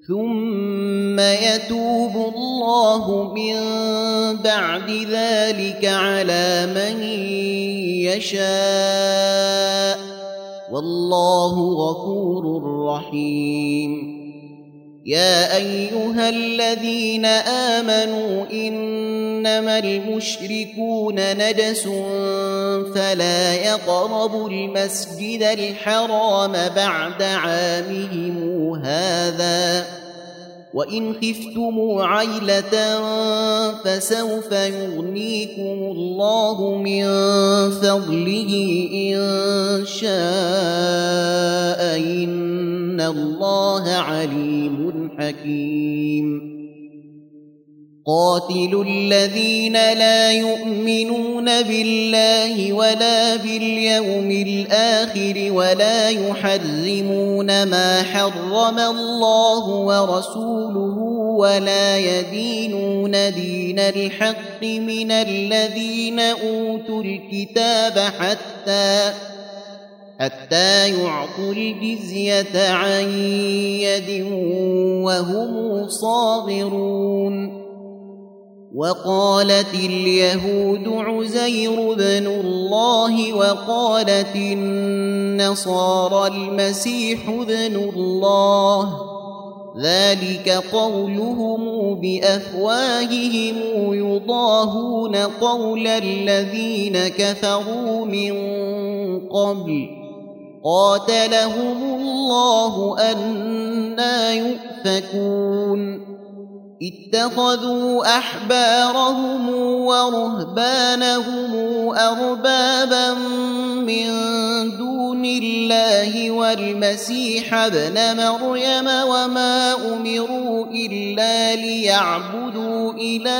ثم يتوب الله من بعد ذلك على من يشاء والله غفور رحيم. يا أيها الذين آمنوا إنما المشركون نجس فلا يقربوا المسجد الحرام بعد عامهم هذا وإن خفتم عيلة فسوف يغنيكم الله من فضله إن شاء إن الله عليم حكيم. قاتلوا الذين لا يؤمنون بالله ولا باليوم الآخر ولا يحرمون ما حرم الله ورسوله ولا يدينون دين الحق من الذين أوتوا الكتاب حتى يعطوا الجزية عن يد وهم صاغرون. وقالت اليهود عزير بن الله وقالت النصارى المسيح ابن الله ذلك قولهم بأفواههم يضاهون قول الذين كفروا من قبل قاتلهم الله أنى يؤفكون. اتخذوا أحبارهم ورهبانهم أربابا من دون الله والمسيح ابن مريم وما أمروا إلا ليعبدوا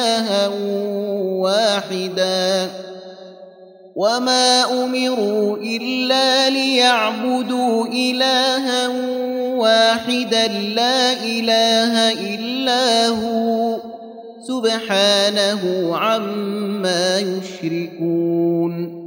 إلها واحدا لا إله إلا هو سبحانه عما يشركون.